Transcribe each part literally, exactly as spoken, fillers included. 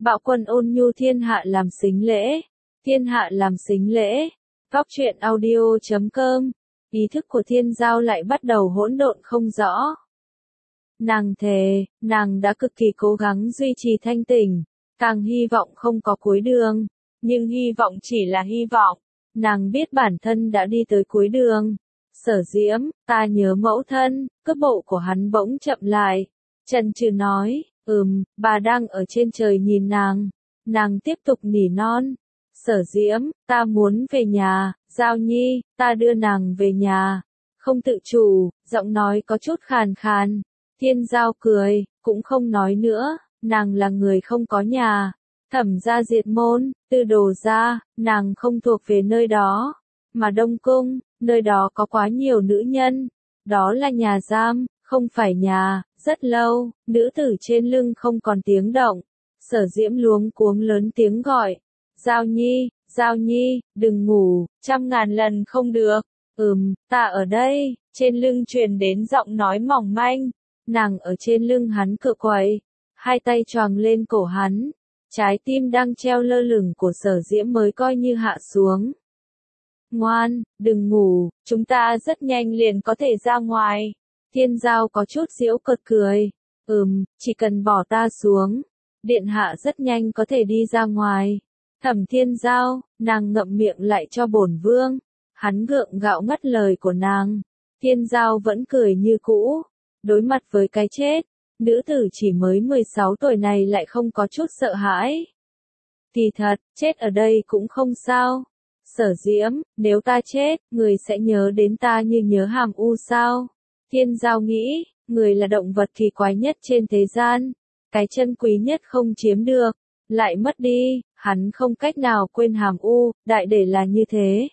Bạo quân ôn nhu thiên hạ làm sính lễ. Thiên hạ làm sính lễ. Góc truyện audio chấm com. Ý thức của Thiên Giao lại bắt đầu hỗn độn không rõ. Nàng thề, nàng đã cực kỳ cố gắng duy trì thanh tỉnh, càng hy vọng không có cuối đường, nhưng hy vọng chỉ là hy vọng. Nàng biết bản thân đã đi tới cuối đường. Sở Diễm, ta nhớ mẫu thân. Cước bộ của hắn bỗng chậm lại. Chần chừ nói, ừm, bà đang ở trên trời nhìn nàng. Nàng tiếp tục nỉ non. Sở Diễm, ta muốn về nhà. Giao Nhi, ta đưa nàng về nhà. Không tự chủ, giọng nói có chút khàn khàn. Thiên Giao cười, cũng không nói nữa, nàng là người không có nhà. Thẩm gia diệt môn, Tư Đồ gia, nàng không thuộc về nơi đó. Mà Đông Cung, nơi đó có quá nhiều nữ nhân. Đó là nhà giam, không phải nhà. Rất lâu, nữ tử trên lưng không còn tiếng động. Sở Diễm luống cuống lớn tiếng gọi. Giao Nhi, Giao Nhi, đừng ngủ, trăm ngàn lần không được. Ừm, ta ở đây. Trên lưng truyền đến giọng nói mỏng manh. Nàng ở trên lưng hắn cựa quậy, hai tay choàng lên cổ hắn. Trái tim đang treo lơ lửng của Sở Diễm mới coi như hạ xuống. Ngoan, đừng ngủ, chúng ta rất nhanh liền có thể ra ngoài. Thiên Giao có chút giễu cợt cười. Ừm, chỉ cần bỏ ta xuống, điện hạ rất nhanh có thể đi ra ngoài. Thẩm Thiên Giao, nàng ngậm miệng lại cho bổn vương. Hắn gượng gạo ngắt lời của nàng. Thiên Giao vẫn cười như cũ. Đối mặt với cái chết, nữ tử chỉ mới mười sáu tuổi này lại không có chút sợ hãi. Thì thật, chết ở đây cũng không sao. Sở Diễm, nếu ta chết, người sẽ nhớ đến ta như nhớ Hàm U sao? Thiên Giao nghĩ, người là động vật kỳ quái nhất trên thế gian. Cái chân quý nhất không chiếm được, lại mất đi, hắn không cách nào quên Hàm U, đại để là như thế.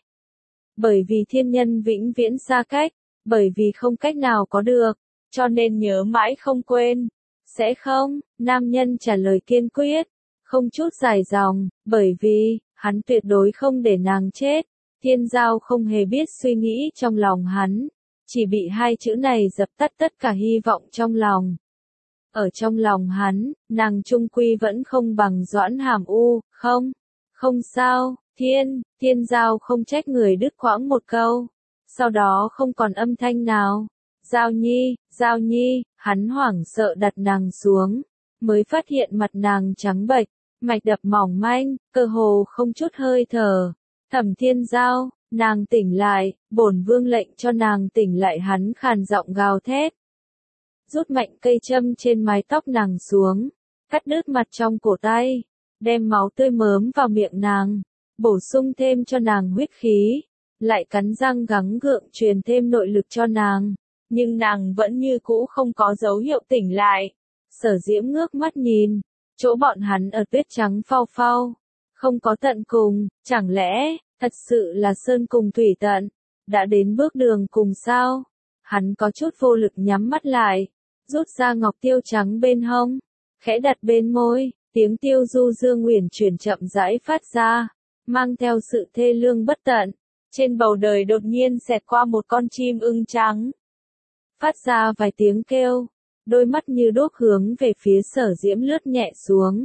Bởi vì thiên nhân vĩnh viễn xa cách, bởi vì không cách nào có được. Cho nên nhớ mãi không quên. Sẽ không, nam nhân trả lời kiên quyết. Không chút dài dòng, bởi vì, hắn tuyệt đối không để nàng chết. Thiên Giao không hề biết suy nghĩ trong lòng hắn. Chỉ bị hai chữ này dập tắt tất cả hy vọng trong lòng. Ở trong lòng hắn, nàng trung quy vẫn không bằng Doãn Hàm U, không? Không sao, thiên, Thiên Giao không trách người đứt quãng một câu. Sau đó không còn âm thanh nào. Giao Nhi, Giao Nhi, hắn hoảng sợ đặt nàng xuống, mới phát hiện mặt nàng trắng bệch, mạch đập mỏng manh, cơ hồ không chút hơi thở. Thẩm Thiên Giao, nàng tỉnh lại, bổn vương lệnh cho nàng tỉnh lại, hắn khàn giọng gào thét. Rút mạnh cây châm trên mái tóc nàng xuống, cắt đứt mặt trong cổ tay, đem máu tươi mớm vào miệng nàng, bổ sung thêm cho nàng huyết khí, lại cắn răng gắng gượng truyền thêm nội lực cho nàng. Nhưng nàng vẫn như cũ không có dấu hiệu tỉnh lại. Sở Diễm ngước mắt nhìn, chỗ bọn hắn ở tuyết trắng phau phau, không có tận cùng, chẳng lẽ, thật sự là sơn cùng thủy tận, đã đến bước đường cùng sao? Hắn có chút vô lực nhắm mắt lại, rút ra ngọc tiêu trắng bên hông, khẽ đặt bên môi, tiếng tiêu du dương uyển chuyển chậm rãi phát ra, mang theo sự thê lương bất tận. Trên bầu đời đột nhiên xẹt qua một con chim ưng trắng. Phát ra vài tiếng kêu, đôi mắt như đuốc hướng về phía Sở Diễm lướt nhẹ xuống.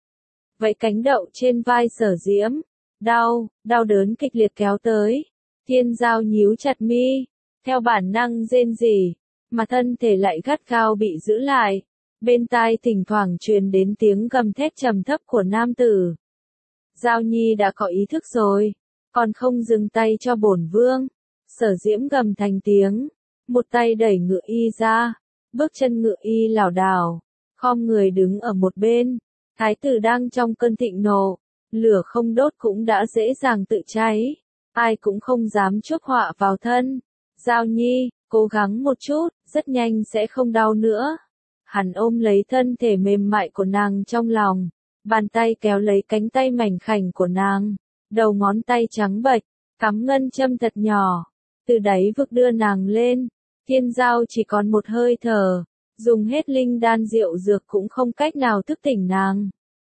Vậy cánh đậu trên vai Sở Diễm, đau, đau đớn kịch liệt kéo tới. Thiên Giao nhíu chặt mi, theo bản năng rên rỉ, mà thân thể lại gắt gao bị giữ lại. Bên tai thỉnh thoảng truyền đến tiếng gầm thét trầm thấp của nam tử. Giao Nhi đã có ý thức rồi, còn không dừng tay cho bổn vương. Sở Diễm gầm thành tiếng. Một tay đẩy ngựa y ra, bước chân ngựa y lảo đảo, khom người đứng ở một bên. Thái tử đang trong cơn thịnh nộ, lửa không đốt cũng đã dễ dàng tự cháy, ai cũng không dám chuốc họa vào thân. Giao Nhi, cố gắng một chút, rất nhanh sẽ không đau nữa. Hắn ôm lấy thân thể mềm mại của nàng trong lòng, bàn tay kéo lấy cánh tay mảnh khảnh của nàng, đầu ngón tay trắng bệch, cắm ngân châm thật nhỏ, từ đáy vực đưa nàng lên. Thiên Giao chỉ còn một hơi thở, dùng hết linh đan rượu dược cũng không cách nào thức tỉnh nàng.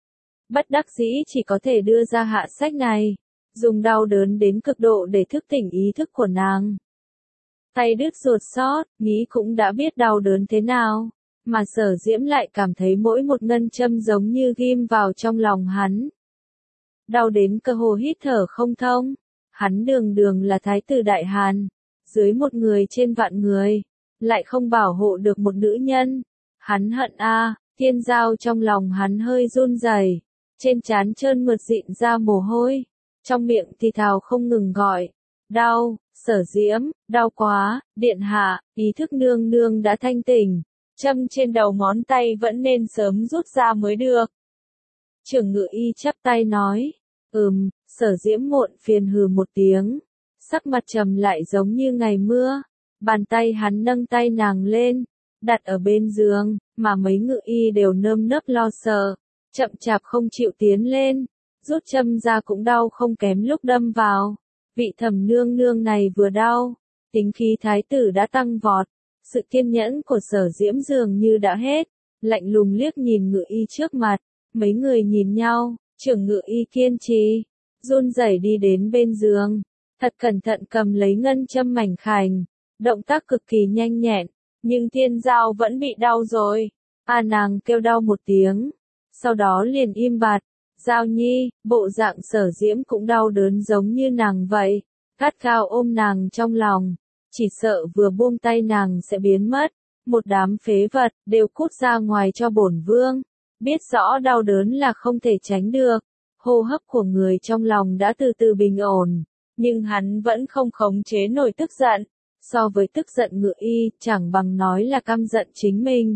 Bất đắc dĩ chỉ có thể đưa ra hạ sách này, dùng đau đớn đến cực độ để thức tỉnh ý thức của nàng. Tay đứt ruột xót, nghĩ cũng đã biết đau đớn thế nào. mà Sở Diễm lại cảm thấy mỗi một ngân châm giống như ghim vào trong lòng hắn. Đau đến cơ hồ hít thở không thông, hắn đường đường là thái tử Đại Hàn, dưới một người trên vạn người, lại không bảo hộ được một nữ nhân. Hắn hận a, Thiên Giao trong lòng hắn hơi run rẩy, trên trán trơn mượt dịn ra mồ hôi, trong miệng thì thào không ngừng gọi, đau, Sở Diễm, đau quá, điện hạ, ý thức nương nương đã thanh tỉnh, châm trên đầu ngón tay vẫn nên sớm rút ra mới được. Trưởng Ngự Y chắp tay nói, ừm, Sở Diễm muộn phiền hừ một tiếng, sắc mặt trầm lại giống như ngày mưa, bàn tay hắn nâng tay nàng lên, đặt ở bên giường, mà mấy ngự y đều nơm nớp lo sợ, chậm chạp không chịu tiến lên, rút châm ra cũng đau không kém lúc đâm vào. Vị thẩm nương nương này vừa đau, tính khí thái tử đã tăng vọt, sự kiên nhẫn của Sở Diễm dường như đã hết, lạnh lùng liếc nhìn ngự y trước mặt, mấy người nhìn nhau, trưởng ngự y kiên trì, run rẩy đi đến bên giường, thật cẩn thận cầm lấy ngân châm mảnh khảnh, động tác cực kỳ nhanh nhẹn, nhưng Thiên Giao vẫn bị đau rồi, a nàng kêu đau một tiếng, sau đó liền im bặt. Giao Nhi, bộ dạng Sở Diễm cũng đau đớn giống như nàng vậy, gắt gao ôm nàng trong lòng, chỉ sợ vừa buông tay nàng sẽ biến mất, một đám phế vật, đều cút ra ngoài cho bổn vương, biết rõ đau đớn là không thể tránh được, hô hấp của người trong lòng đã từ từ bình ổn, nhưng hắn vẫn không khống chế nổi tức giận, so với tức giận ngự y, chẳng bằng nói là căm giận chính mình.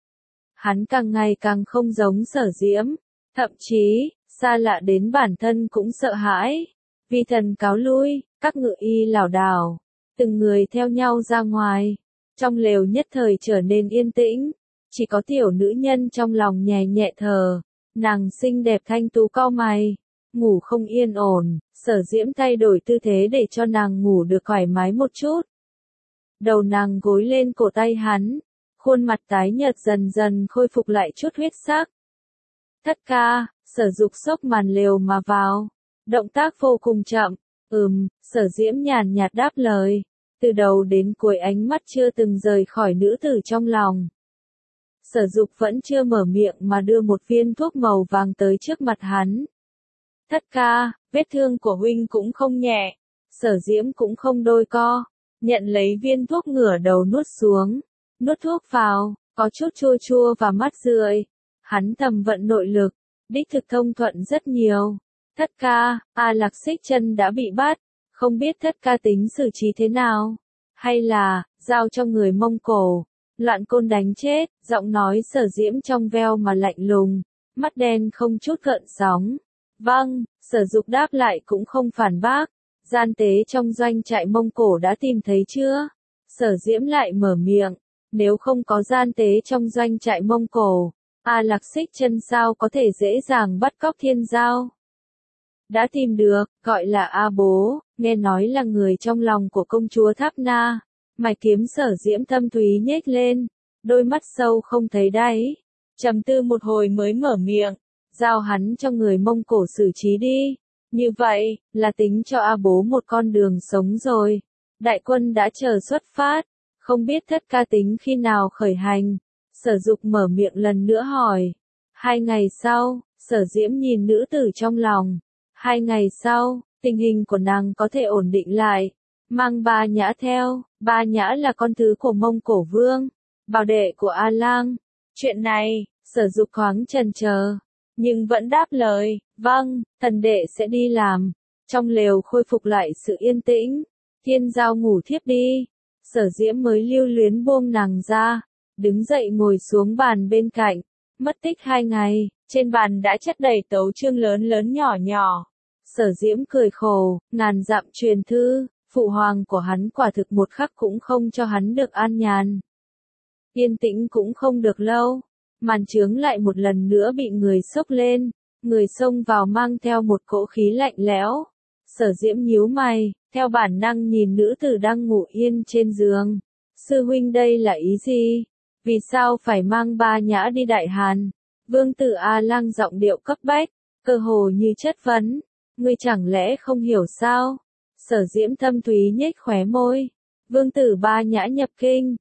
Hắn càng ngày càng không giống Sở Diễm. Thậm chí, xa lạ đến bản thân cũng sợ hãi. Vi thần cáo lui, các ngự y lảo đảo, từng người theo nhau ra ngoài. Trong lều nhất thời trở nên yên tĩnh, chỉ có tiểu nữ nhân trong lòng nhẹ nhẹ thở. Nàng xinh đẹp thanh tú cau mày, ngủ không yên ổn, Sở Diễm thay đổi tư thế để cho nàng ngủ được thoải mái một chút. Đầu nàng gối lên cổ tay hắn, khuôn mặt tái nhợt dần dần khôi phục lại chút huyết sắc. Thất ca, Sở Dục xốc màn lều mà vào, động tác vô cùng chậm, ừm, Sở Diễm nhàn nhạt đáp lời, từ đầu đến cuối ánh mắt chưa từng rời khỏi nữ tử trong lòng. Sở Dục vẫn chưa mở miệng mà đưa một viên thuốc màu vàng tới trước mặt hắn. Thất ca, vết thương của huynh cũng không nhẹ, Sở Diễm cũng không đôi co, nhận lấy viên thuốc ngửa đầu nuốt xuống, nuốt thuốc vào, có chút chua chua và mát rượi. Hắn thầm vận nội lực, đích thực thông thuận rất nhiều. Thất ca, A Lạc Xích Chân đã bị bắt, không biết thất ca tính xử trí thế nào, hay là giao cho người Mông Cổ, loạn côn đánh chết. Giọng nói Sở Diễm trong veo mà lạnh lùng, mắt đen không chút gợn sóng. Vâng, Sở Dục đáp lại cũng không phản bác. Gian tế trong doanh trại Mông Cổ đã tìm thấy chưa? Sở Diễm lại mở miệng, nếu không có gian tế trong doanh trại Mông Cổ, A Lạc Xích Chân sao có thể dễ dàng bắt cóc Thiên Giao? Đã tìm được, gọi là A Bố, nghe nói là người trong lòng của công chúa Tháp Na. Mày kiếm Sở Diễm thâm thúy nhếch lên, đôi mắt sâu không thấy đáy, trầm tư một hồi mới mở miệng, giao hắn cho người Mông Cổ xử trí đi. Như vậy, là tính cho A Bố một con đường sống rồi. Đại quân đã chờ xuất phát, không biết thất ca tính khi nào khởi hành. Sở Dục mở miệng lần nữa hỏi. Hai ngày sau, Sở Diễm nhìn nữ tử trong lòng. Hai ngày sau, tình hình của nàng có thể ổn định lại. Mang Ba Nhã theo, Ba Nhã là con thứ của Mông Cổ Vương, bảo đệ của A Lang. Chuyện này, Sở Dục thoáng chần chờ, nhưng vẫn đáp lời, vâng, thần đệ sẽ đi làm. Trong lều khôi phục lại sự yên tĩnh, Thiên Giao ngủ thiếp đi. Sở Diễm mới lưu luyến buông nàng ra, đứng dậy ngồi xuống bàn bên cạnh. Mất tích hai ngày, trên bàn đã chất đầy tấu chương lớn lớn nhỏ nhỏ. Sở Diễm cười khổ, ngàn dặm truyền thư, phụ hoàng của hắn quả thực một khắc cũng không cho hắn được an nhàn. Yên tĩnh cũng không được lâu, màn chướng lại một lần nữa bị người xốc lên, người xông vào mang theo một cỗ khí lạnh lẽo. Sở Diễm nhíu mày, theo bản năng nhìn nữ tử đang ngủ yên trên giường. Sư huynh đây là ý gì? Vì sao phải mang Ba Nhã đi Đại Hàn? Vương tử A Lang giọng điệu cấp bách, cơ hồ như chất vấn. Ngươi chẳng lẽ không hiểu sao? Sở Diễm thâm thúy nhếch khóe môi. Vương tử Ba Nhã nhập kinh.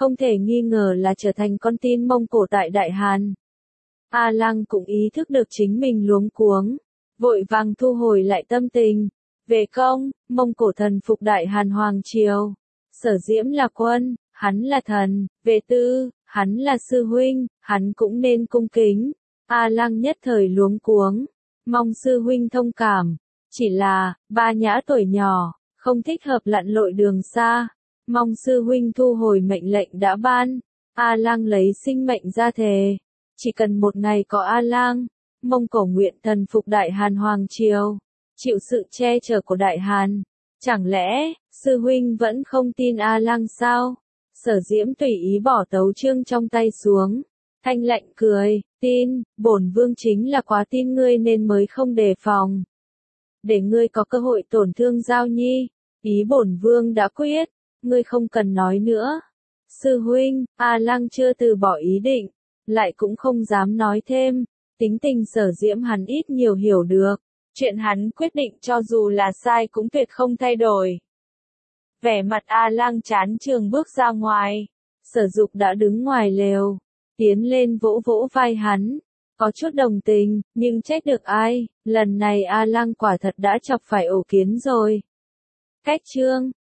không thể nghi ngờ là trở thành con tin Mông Cổ tại Đại Hàn. A Lăng cũng ý thức được chính mình luống cuống, vội vàng thu hồi lại tâm tình. Về công, Mông Cổ thần phục Đại Hàn Hoàng Triều. Sở Diễm là quân, hắn là thần. Về tư, hắn là sư huynh, hắn cũng nên cung kính. A Lăng nhất thời luống cuống, mong sư huynh thông cảm. Chỉ là, ba nhã tuổi nhỏ, không thích hợp lặn lội đường xa. Mong sư huynh thu hồi mệnh lệnh đã ban. A Lăng lấy sinh mệnh ra thề. Chỉ cần một ngày có A Lăng, Mông Cổ nguyện thần phục Đại Hàn Hoàng Triều, chịu sự che chở của Đại Hàn. Chẳng lẽ, sư huynh vẫn không tin A Lăng sao? Sở Diễm tùy ý bỏ tấu chương trong tay xuống. Thanh lạnh cười, tin, bổn vương chính là quá tin ngươi nên mới không đề phòng. Để ngươi có cơ hội tổn thương Giao Nhi, ý bổn vương đã quyết, ngươi không cần nói nữa. Sư huynh, A Lăng chưa từ bỏ ý định, lại cũng không dám nói thêm, tính tình Sở Diễm hắn ít nhiều hiểu được, chuyện hắn quyết định cho dù là sai cũng tuyệt không thay đổi. Vẻ mặt A Lăng chán chường bước ra ngoài, Sở Dục đã đứng ngoài lều, tiến lên vỗ vỗ vai hắn, có chút đồng tình, nhưng trách được ai, lần này A Lăng quả thật đã chọc phải ổ kiến rồi. Cách chương